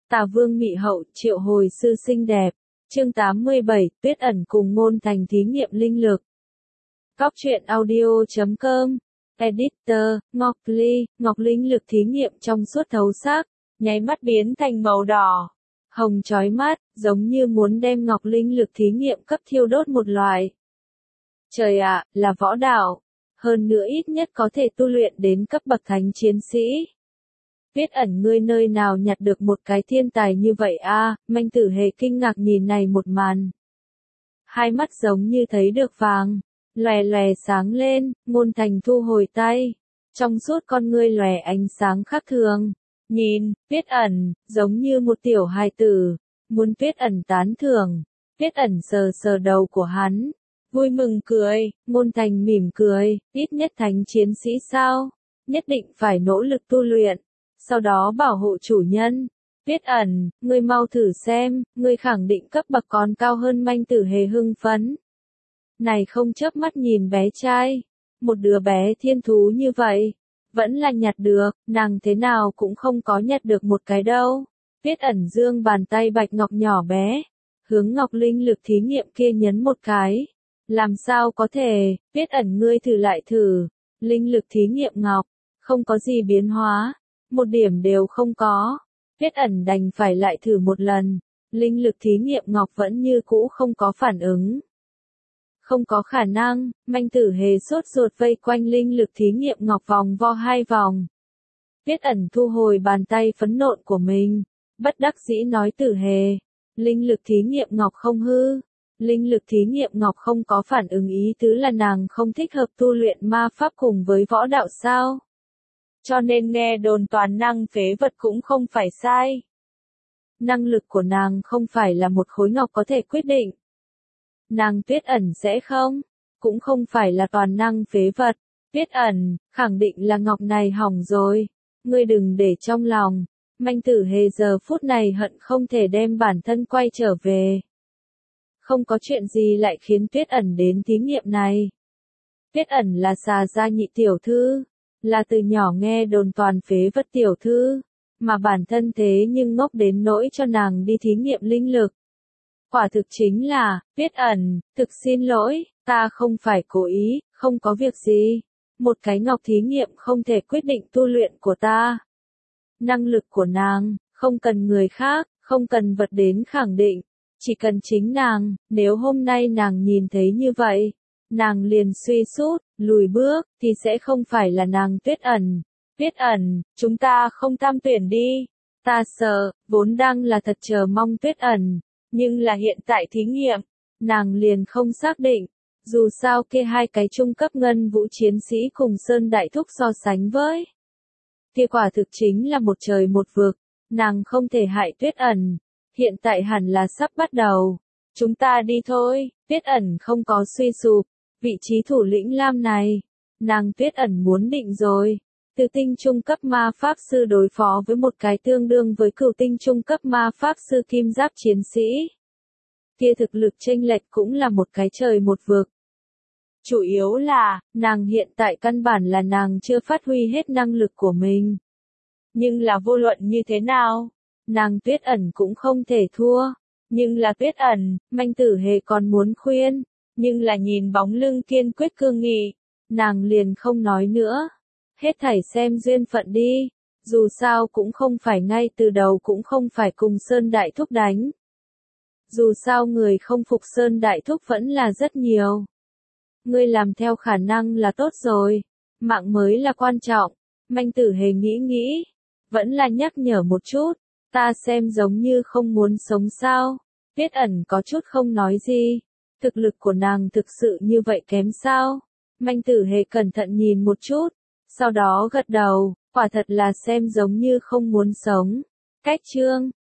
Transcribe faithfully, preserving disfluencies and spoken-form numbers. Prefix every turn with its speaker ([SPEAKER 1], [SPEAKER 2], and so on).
[SPEAKER 1] Tà Vương Mị Hậu triệu hồi sư xinh đẹp. Chương tám mươi bảy, Tuyết Ẩn cùng Ngôn Thành thí nghiệm linh lực. Cóc truyện audio chấm com. Editor, Ngọc Ly, Ngọc linh lực thí nghiệm trong suốt thấu sắc, nháy mắt biến thành màu đỏ, hồng chói mắt, giống như muốn đem Ngọc linh lực thí nghiệm cấp thiêu đốt một loại. Trời ạ, là võ đạo, hơn nữa ít nhất có thể tu luyện đến cấp bậc thánh chiến sĩ. Tuyết Ẩn, ngươi nơi nào nhặt được một cái thiên tài như vậy a? À, Manh Tử Hề kinh ngạc nhìn này một màn. Hai mắt giống như thấy được vàng, lòe lòe sáng lên. Ngôn Thành thu hồi tay, trong suốt con ngươi lòe ánh sáng khác thường. Nhìn Tuyết Ẩn, giống như một tiểu hài tử, muốn Tuyết Ẩn tán thưởng. Tuyết Ẩn sờ sờ đầu của hắn, vui mừng cười. Ngôn Thành mỉm cười, ít nhất thánh chiến sĩ sao? Nhất định phải nỗ lực tu luyện, sau đó bảo hộ chủ nhân. Tuyết Ẩn, ngươi mau thử xem, ngươi khẳng định cấp bậc còn cao hơn. Manh Tử Hề hưng phấn. Này không chớp mắt nhìn bé trai, một đứa bé thiên thú như vậy, vẫn là nhặt được, nàng thế nào cũng không có nhặt được một cái đâu. Tuyết Ẩn giương bàn tay bạch ngọc nhỏ bé, hướng Ngọc linh lực thí nghiệm kia nhấn một cái. Làm sao có thể? Tuyết Ẩn, ngươi thử lại thử. Linh lực thí nghiệm ngọc, không có gì biến hóa, một điểm đều không có. Tuyết Ẩn đành phải lại thử một lần, linh lực thí nghiệm ngọc vẫn như cũ không có phản ứng. Không có khả năng. Manh Tử Hề sốt ruột vây quanh linh lực thí nghiệm ngọc vòng vo hai vòng. Tuyết Ẩn thu hồi bàn tay phấn nộn của mình, bất đắc dĩ nói, Tử Hề, linh lực thí nghiệm ngọc không hư. Linh lực thí nghiệm ngọc không có phản ứng ý tứ là nàng không thích hợp tu luyện ma pháp cùng với võ đạo sao? Cho nên nghe đồn toàn năng phế vật cũng không phải sai. Năng lực của nàng không phải là một khối ngọc có thể quyết định. Nàng Tuyết Ẩn sẽ không, cũng không phải là toàn năng phế vật. Tuyết Ẩn, khẳng định là ngọc này hỏng rồi. Ngươi đừng để trong lòng. Manh Tử Hề giờ phút này hận không thể đem bản thân quay trở về. Không có chuyện gì lại khiến Tuyết Ẩn đến thí nghiệm này. Tuyết Ẩn là xà gia nhị tiểu thư, là từ nhỏ nghe đồn toàn phế vật tiểu thư, mà bản thân thế nhưng ngốc đến nỗi cho nàng đi thí nghiệm linh lực. Quả thực chính là, Tuyết Ẩn, thực xin lỗi, ta không phải cố ý, không có việc gì. Một cái ngọc thí nghiệm không thể quyết định tu luyện của ta. Năng lực của nàng, không cần người khác, không cần vật đến khẳng định, chỉ cần chính nàng. Nếu hôm nay nàng nhìn thấy như vậy, nàng liền suy sút, lùi bước, thì sẽ không phải là nàng Tuyết Ẩn. Tuyết Ẩn, chúng ta không tam tuyển đi. Ta sợ, vốn đang là thật chờ mong Tuyết Ẩn, nhưng là hiện tại thí nghiệm, nàng liền không xác định. Dù sao kia hai cái trung cấp ngân vũ chiến sĩ cùng Sơn Đại Thúc so sánh với, kia quả thực chính là một trời một vực. Nàng không thể hại Tuyết Ẩn. Hiện tại hẳn là sắp bắt đầu. Chúng ta đi thôi. Tuyết Ẩn không có suy sụp. Vị trí thủ lĩnh lam này, nàng Tuyết Ẩn muốn định rồi. Từ tinh trung cấp ma pháp sư đối phó với một cái tương đương với cửu tinh trung cấp ma pháp sư kim giáp chiến sĩ. Kia thực lực chênh lệch cũng là một cái trời một vực. Chủ yếu là, nàng hiện tại căn bản là nàng chưa phát huy hết năng lực của mình. Nhưng là vô luận như thế nào, nàng Tuyết Ẩn cũng không thể thua. Nhưng là Tuyết Ẩn, Manh Tử Hề còn muốn khuyên, nhưng là nhìn bóng lưng kiên quyết cương nghị, nàng liền không nói nữa. Hết thảy xem duyên phận đi, dù sao cũng không phải ngay từ đầu cũng không phải cùng Sơn Đại Thúc đánh. Dù sao người không phục Sơn Đại Thúc vẫn là rất nhiều. Ngươi làm theo khả năng là tốt rồi, mạng mới là quan trọng. Manh Tử Hề nghĩ nghĩ, vẫn là nhắc nhở một chút, ta xem giống như không muốn sống sao. Tuyết Ẩn có chút không nói gì, thực lực của nàng thực sự như vậy kém sao? Manh Tử Hề cẩn thận nhìn một chút, sau đó gật đầu, quả thật là xem giống như không muốn sống. Cách chương